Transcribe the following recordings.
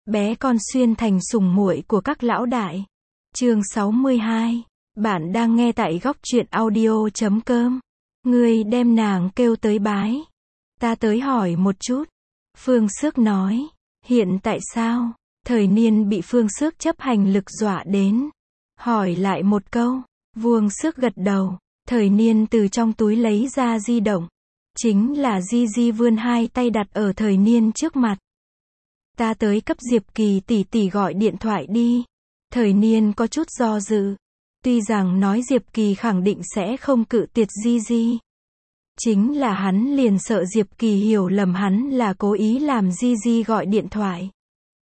bé con xuyên thành sủng muội của các lão đại. Chương 62. Bạn đang nghe tại góc truyện audio.com. Ngươi đem nàng kêu tới bái. Ta tới hỏi một chút. Phương Xước nói. Hiện tại sao? Thời Niên bị Phương Xước chấp hành lực dọa đến. Hỏi lại một câu. Vương Xước gật đầu. Thời Niên từ trong túi lấy ra di động. Chính là Di vươn hai tay đặt ở Thời Niên trước mặt. Ta tới cấp Diệp Kỳ tỷ tỷ gọi điện thoại đi. Thời Niên có chút do dự. Tuy rằng nói Diệp Kỳ khẳng định sẽ không cự tuyệt Di. Chính là hắn liền sợ Diệp Kỳ hiểu lầm hắn là cố ý làm Di gọi điện thoại.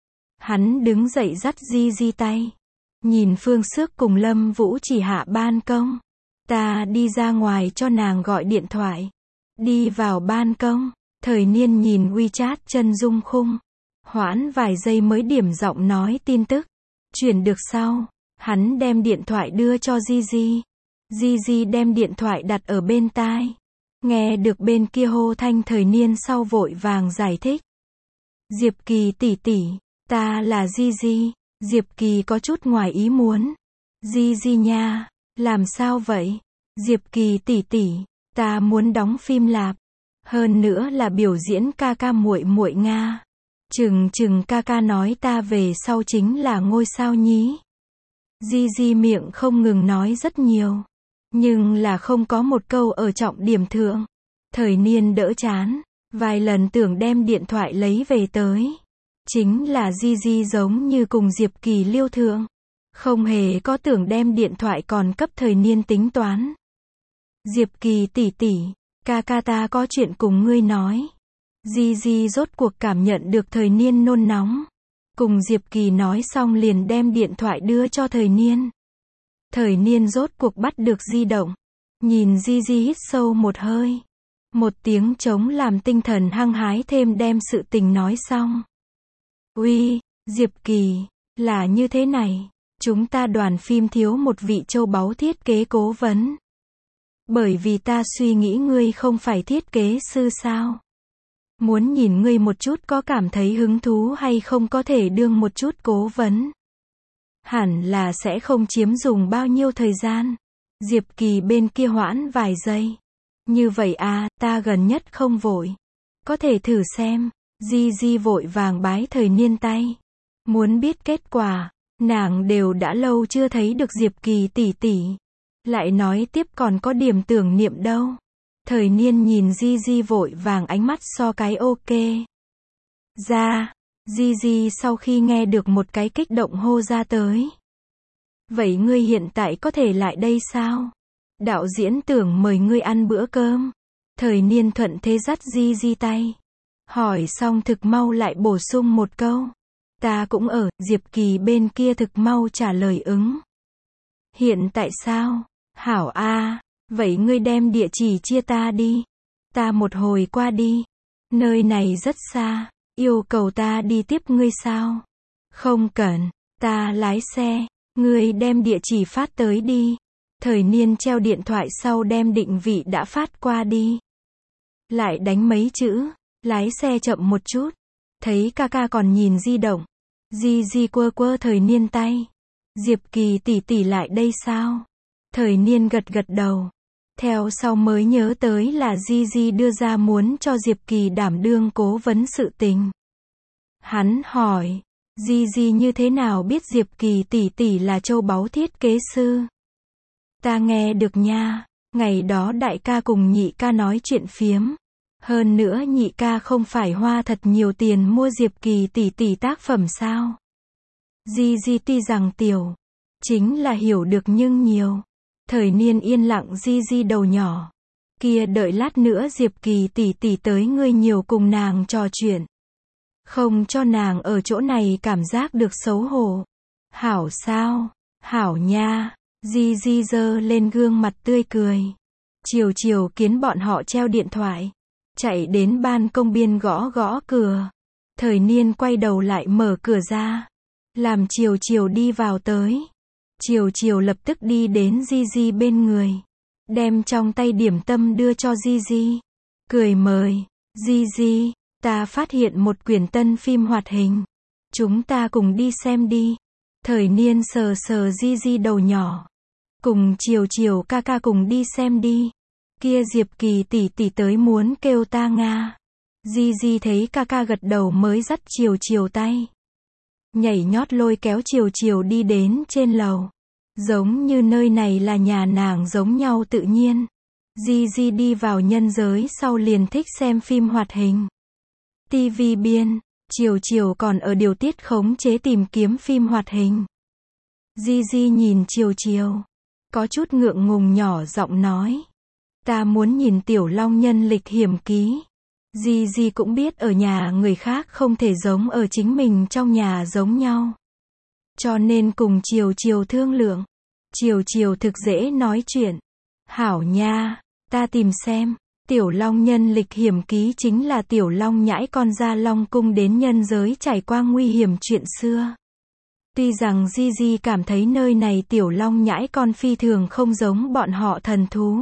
Hắn đứng dậy dắt Di tay. Nhìn Phương Xước cùng Lâm Vũ chỉ hạ ban công. Ta đi ra ngoài cho nàng gọi điện thoại. Đi vào ban công. Thời Niên nhìn WeChat chân dung khung. Hoãn vài giây mới điểm giọng nói tin tức. Chuyển được sau. Hắn đem điện thoại đưa cho Di. Di đem điện thoại đặt ở bên tai. Nghe được bên kia hô thanh Thời Niên sau vội vàng giải thích. Diệp Kỳ tỷ tỷ, ta là Di. Diệp Kỳ có chút ngoài ý muốn. Di nha, làm sao vậy? Diệp Kỳ tỷ tỷ, ta muốn đóng phim lạp. Hơn nữa là biểu diễn ca ca muội muội Nga. Chừng ca ca nói ta về sau chính là ngôi sao nhí. Di miệng không ngừng nói rất nhiều. Nhưng là không có một câu ở trọng điểm thượng. Thời Niên đỡ chán. Vài lần tưởng đem điện thoại lấy về tới. Chính là Di giống như cùng Diệp Kỳ liêu thượng. Không hề có tưởng đem điện thoại còn cấp Thời Niên tính toán. Diệp Kỳ tỷ tỷ, ca ca ta có chuyện cùng ngươi nói. Di rốt cuộc cảm nhận được Thời Niên nôn nóng. Cùng Diệp Kỳ nói xong liền đem điện thoại đưa cho Thời Niên. Thời Niên rốt cuộc bắt được di động. Nhìn Di hít sâu một hơi. Một tiếng trống làm tinh thần hăng hái thêm đem sự tình nói xong. Uy, Diệp Kỳ, là như thế này. Chúng ta đoàn phim thiếu một vị châu báu thiết kế cố vấn. Bởi vì ta suy nghĩ ngươi không phải thiết kế sư sao. Muốn nhìn ngươi một chút có cảm thấy hứng thú hay không có thể đương một chút cố vấn. Hẳn là sẽ không chiếm dùng bao nhiêu thời gian. Diệp Kỳ bên kia hoãn vài giây. Như vậy à, ta gần nhất không vội. Có thể thử xem. Di vội vàng bái Thời Niên tay. Muốn biết kết quả. Nàng đều đã lâu chưa thấy được Diệp Kỳ tỷ tỷ. Lại nói tiếp còn có điểm tưởng niệm đâu. Thời Niên nhìn Di vội vàng ánh mắt so cái ok. Ra. Di sau khi nghe được một cái kích động hô ra tới. Vậy ngươi hiện tại có thể lại đây sao? Đạo diễn tưởng mời ngươi ăn bữa cơm. Thời Niên thuận thế dắt Di tay. Hỏi xong thực mau lại bổ sung một câu. Ta cũng ở. Diệp Kỳ bên kia thực mau trả lời ứng. Hiện tại sao? Hảo a, vậy ngươi đem địa chỉ chia ta đi. Ta một hồi qua đi. Nơi này rất xa. Yêu cầu ta đi tiếp ngươi sao? Không cần. Ta lái xe. Ngươi đem địa chỉ phát tới đi. Thời Niên treo điện thoại sau đem định vị đã phát qua đi. Lại đánh mấy chữ. Lái xe chậm một chút. Thấy ca ca còn nhìn di động. Di quơ Thời Niên tay. Diệp Kỳ tỷ tỷ lại đây sao? Thời Niên gật đầu. Theo sau mới nhớ tới là Di đưa ra muốn cho Diệp Kỳ đảm đương cố vấn sự tình. Hắn hỏi. Di như thế nào biết Diệp Kỳ tỷ tỷ là châu báu thiết kế sư? Ta nghe được nha. Ngày đó đại ca cùng nhị ca nói chuyện phiếm. Hơn nữa nhị ca không phải hoa thật nhiều tiền mua Diệp Kỳ tỷ tỷ tác phẩm sao? Di tuy rằng tiểu. Chính là hiểu được nhưng nhiều. Thời Niên yên lặng Di đầu nhỏ. Kia đợi lát nữa Diệp Kỳ tỷ tỷ tới ngươi nhiều cùng nàng trò chuyện. Không cho nàng ở chỗ này cảm giác được xấu hổ. Hảo sao? Hảo nha. Di giơ lên gương mặt tươi cười. Chiều kiến bọn họ treo điện thoại. Chạy đến ban công biên gõ cửa. Thời Niên quay đầu lại mở cửa ra. Làm chiều đi vào tới. Chiều lập tức đi đến Di bên người. Đem trong tay điểm tâm đưa cho Di. Cười mời. Di, ta phát hiện một quyển tân phim hoạt hình. Chúng ta cùng đi xem đi. Thời Niên sờ sờ Di Di đầu nhỏ. Cùng Chiều Chiều ca ca cùng đi xem đi. Kia Diệp Kỳ tỷ tỷ tới muốn kêu ta Nga. Di Di thấy ca ca gật đầu mới dắt Chiều Chiều tay. Nhảy nhót lôi kéo Chiều Chiều đi đến trên lầu. Giống như nơi này là nhà nàng giống nhau tự nhiên. Di Di đi vào nhân giới sau liền thích xem phim hoạt hình. TV biên, Chiều Chiều còn ở điều tiết khống chế tìm kiếm phim hoạt hình. Di Di nhìn Chiều Chiều, có chút ngượng ngùng nhỏ giọng nói. Ta muốn nhìn Tiểu Long Nhân lịch hiểm ký. Di Di cũng biết ở nhà người khác không thể giống ở chính mình trong nhà giống nhau. Cho nên cùng Chiều Chiều thương lượng. Chiều Chiều thực dễ nói chuyện. Hảo nha, ta tìm xem. Tiểu Long Nhân lịch hiểm ký chính là Tiểu Long nhãi con ra Long cung đến nhân giới trải qua nguy hiểm chuyện xưa. Tuy rằng Di Di cảm thấy nơi này Tiểu Long nhãi con phi thường không giống bọn họ thần thú.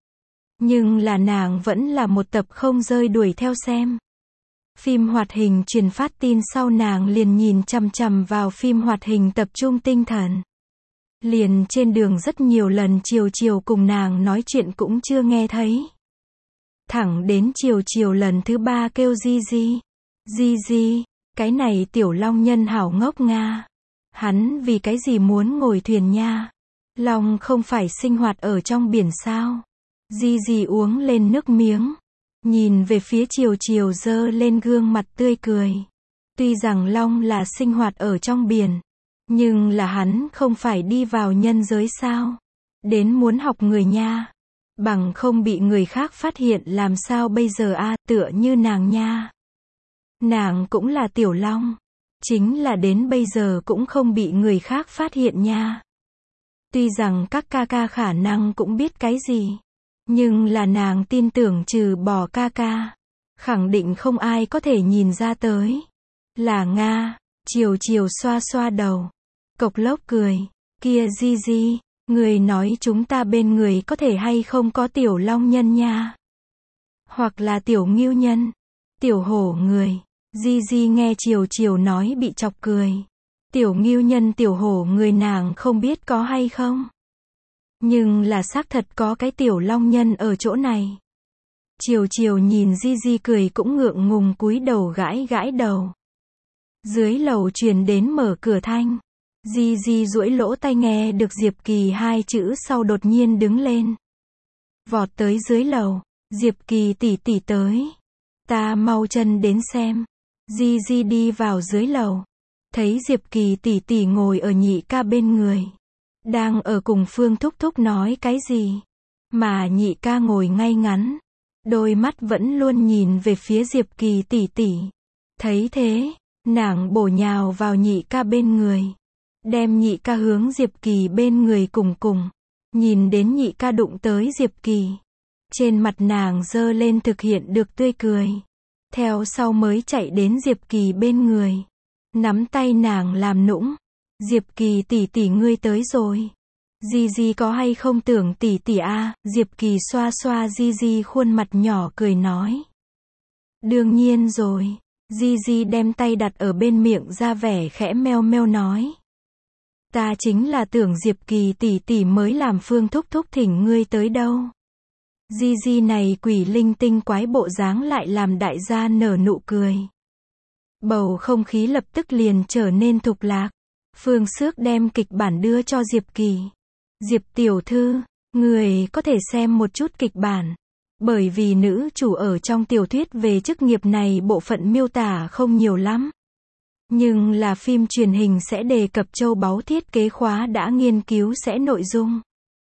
Nhưng là nàng vẫn là một tập không rơi đuổi theo xem. Phim hoạt hình truyền phát tin sau nàng liền nhìn chằm chằm vào phim hoạt hình tập trung tinh thần. Liền trên đường rất nhiều lần Chiều Chiều cùng nàng nói chuyện cũng chưa nghe thấy. Thẳng đến Chiều Chiều lần thứ 3 kêu Di Di. Di Di, cái này Tiểu Long Nhân hảo ngốc Nga. Hắn vì cái gì muốn ngồi thuyền nha? Long không phải sinh hoạt ở trong biển sao? Di Di uống lên nước miếng. Nhìn về phía Chiều Chiều giơ lên gương mặt tươi cười. Tuy rằng Long là sinh hoạt ở trong biển. Nhưng là hắn không phải đi vào nhân giới sao? Đến muốn học người nha. Bằng không bị người khác phát hiện làm sao bây giờ a, tựa như nàng nha. Nàng cũng là Tiểu Long. Chính là đến bây giờ cũng không bị người khác phát hiện nha. Tuy rằng các ca ca khả năng cũng biết cái gì. Nhưng là nàng tin tưởng trừ bỏ ca ca. Khẳng định không ai có thể nhìn ra tới. Là Nga. Chiều Chiều xoa xoa đầu. Cộc lốc cười. Kia Di Di, người nói chúng ta bên người có thể hay không có Tiểu Long Nhân nha. Hoặc là Tiểu Ngưu Nhân. Tiểu Hổ người. Di Di nghe Chiều Chiều nói bị chọc cười. Tiểu Ngưu Nhân Tiểu Hổ người nàng không biết có hay không. Nhưng là xác thật có cái Tiểu Long Nhân ở chỗ này. Chiều Chiều nhìn Di Di cười cũng ngượng ngùng cúi đầu gãi gãi đầu. Dưới lầu truyền đến mở cửa thanh. Di Di duỗi lỗ tai nghe được Diệp Kỳ hai chữ sau đột nhiên đứng lên. Vọt tới dưới lầu. Diệp Kỳ tỷ tỷ tới. Ta mau chân đến xem. Di Di đi vào dưới lầu. Thấy Diệp Kỳ tỷ tỷ ngồi ở nhị ca bên người. Đang ở cùng Phương Thúc Thúc nói cái gì. Mà nhị ca ngồi ngay ngắn. Đôi mắt vẫn luôn nhìn về phía Diệp Kỳ tỷ tỷ. Thấy thế, nàng bổ nhào vào nhị ca bên người. Đem nhị ca hướng Diệp Kỳ bên người cùng cùng. Nhìn đến nhị ca đụng tới Diệp Kỳ. Trên mặt nàng dơ lên thực hiện được tươi cười. Theo sau mới chạy đến Diệp Kỳ bên người. Nắm tay nàng làm nũng. Diệp Kỳ tỷ tỷ ngươi tới rồi. Di Di có hay không tưởng tỷ tỷ a? Diệp Kỳ xoa xoa Di Di khuôn mặt nhỏ cười nói. Đương nhiên rồi. Di Di đem tay đặt ở bên miệng ra vẻ khẽ meo meo nói. Ta chính là tưởng Diệp Kỳ tỷ tỷ mới làm Phương Thúc Thúc thỉnh ngươi tới đâu. Di Di này quỷ linh tinh quái bộ dáng lại làm đại gia nở nụ cười. Bầu không khí lập tức liền trở nên thục lạc. Phương Xước đem kịch bản đưa cho Diệp Kỳ. Diệp tiểu thư, người có thể xem một chút kịch bản. Bởi vì nữ chủ ở trong tiểu thuyết về chức nghiệp này bộ phận miêu tả không nhiều lắm. Nhưng là phim truyền hình sẽ đề cập châu báu thiết kế khóa đã nghiên cứu sẽ nội dung.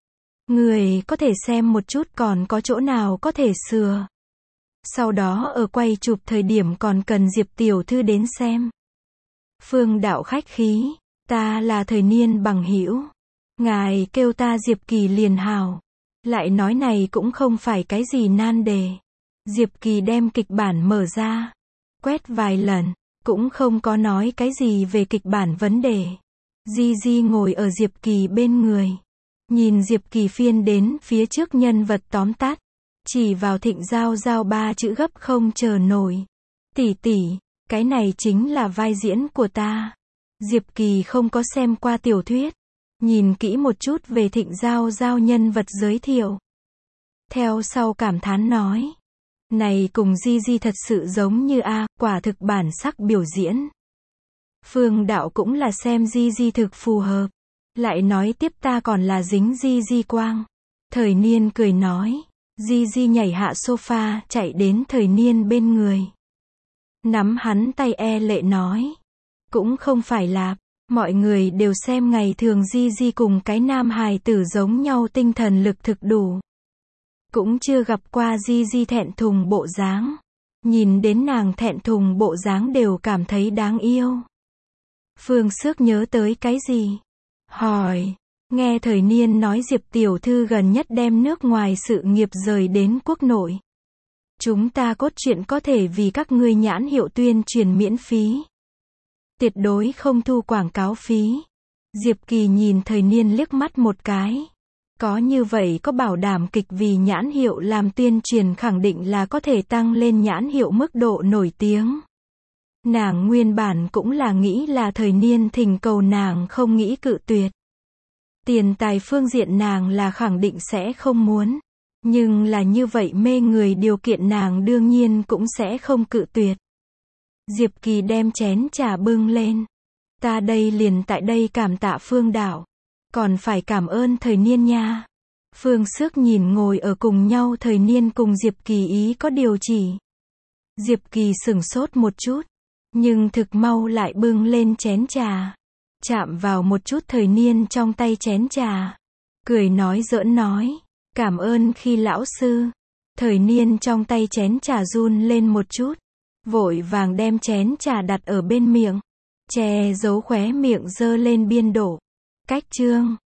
Người có thể xem một chút còn có chỗ nào có thể sửa. Sau đó ở quay chụp thời điểm còn cần Diệp tiểu thư đến xem. Phương đạo khách khí, ta là Thời Niên bằng hữu. Ngài kêu ta Diệp Kỳ liền hào. Lại nói này cũng không phải cái gì nan đề. Diệp Kỳ đem kịch bản mở ra. Quét vài lần. Cũng không có nói cái gì về kịch bản vấn đề. Di Di ngồi ở Diệp Kỳ bên người. Nhìn Diệp Kỳ phiên đến phía trước nhân vật tóm tắt. Chỉ vào Thịnh Giao Giao ba chữ gấp không chờ nổi. Tỷ tỷ, Cái này chính là vai diễn của ta. Diệp Kỳ không có xem qua tiểu thuyết. Nhìn kỹ một chút về Thịnh Giao Giao nhân vật giới thiệu. Theo sau cảm thán nói. Này cùng Di Di thật sự giống như a, quả thực bản sắc biểu diễn. Phương Đạo cũng là xem Di Di thực phù hợp. Lại nói tiếp ta còn là dính Di Di quang. Thời Niên cười nói. Di Di nhảy hạ sofa, chạy đến Thời Niên bên người. Nắm hắn tay lệ nói. Cũng không phải là, mọi người đều xem ngày thường Di Di cùng cái nam hài tử giống nhau tinh thần lực thực đủ. Cũng chưa gặp qua Di Di thẹn thùng bộ dáng. Nhìn đến nàng thẹn thùng bộ dáng đều cảm thấy đáng yêu. Phương Xước nhớ tới cái gì? Hỏi. Nghe Thời Niên nói Diệp tiểu thư gần nhất đem nước ngoài sự nghiệp rời đến quốc nội. Chúng ta cốt truyện có thể vì các ngươi nhãn hiệu tuyên truyền miễn phí. Tuyệt đối không thu quảng cáo phí. Diệp Kỳ nhìn Thời Niên liếc mắt một cái. Có như vậy có bảo đảm kịch vì nhãn hiệu làm tuyên truyền khẳng định là có thể tăng lên nhãn hiệu mức độ nổi tiếng. Nàng nguyên bản cũng là nghĩ là Thời Niên thỉnh cầu nàng không nghĩ cự tuyệt. Tiền tài phương diện nàng là khẳng định sẽ không muốn. Nhưng là như vậy mê người điều kiện nàng đương nhiên cũng sẽ không cự tuyệt. Diệp Kỳ đem chén trà bưng lên. Ta đây liền tại đây cảm tạ Phương Đạo. Còn phải cảm ơn Thời Niên nha. Phương Xước nhìn ngồi ở cùng nhau Thời Niên cùng Diệp Kỳ ý có điều chỉ. Diệp Kỳ sửng sốt một chút. Nhưng thực mau lại bưng lên chén trà. Chạm vào một chút Thời Niên trong tay chén trà. Cười nói giỡn nói. Cảm ơn khi lão sư. Thời Niên trong tay chén trà run lên một chút. Vội vàng đem chén trà đặt ở bên miệng. Che giấu khóe miệng dơ lên biên đổ. Cách chương.